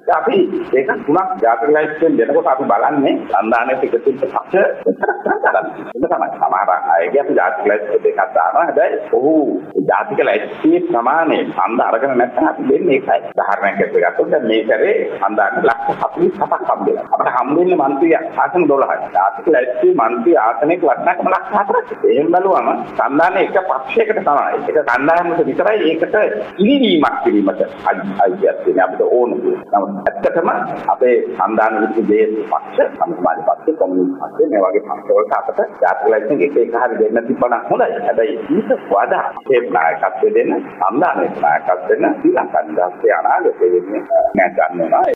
අපි ඒක තුනක් ජාතික ලයිස්ට්ෙන් දෙනකොට අපි බලන්නේ සම්දානයේ එකතු වෙච්ච පක්ෂ ඒක තමයි සමහර අයගේ අපි ජාතික ලයිස්ට් දෙකක් දානවා. හැබැයි ඔහු ජාතික ලයිස්ට්ේ ප්‍රමාණය ඡන්ද අරගෙන නැත්නම් අපි දෙන්නේ ඒකයි. උදාහරණයක් ගත්තොත් දැන් මේ කරේ ඡන්දාන ලක්ෂ 47ක් හම්බෙලා. අපිට හම්බෙන්නේ මන්ත්‍රී ආසන 12යි. ජාතික ලයිස්ට්ේ මන්ත්‍රී ආසනයක වටිනාකම ලක්ෂ 4ක්. එහෙම බලුවම සම්දානයේ එක පක්ෂයකට තමයි. ඒක කණ්ඩායමකට විතරයි ඒකට ඉනිවීමක් කිරීමට අයිතියක් තියෙනවා අපිට ඕන. නමුත් ඇත්තටම අපේ සම්දාන විරුද්ධ දේශ පක්ෂ සමාජ පක්ෂ කොමියුනිස්ට් පක්ෂ මේ වගේ පක්ෂවලට අපිට ජාතික ලයිස්ට් එක හරි දෙන්න තිබ්බනම් හොඳයි. හැබැයි ඊට වඩා ඒ නායකත්වය දෙන්න සම්දානයේ නායකත්වය දෙන්න ශ්‍රී ලංකා නිදහසේ අනාගතයේ වෙන්නේ නැහැ ගන්නවා.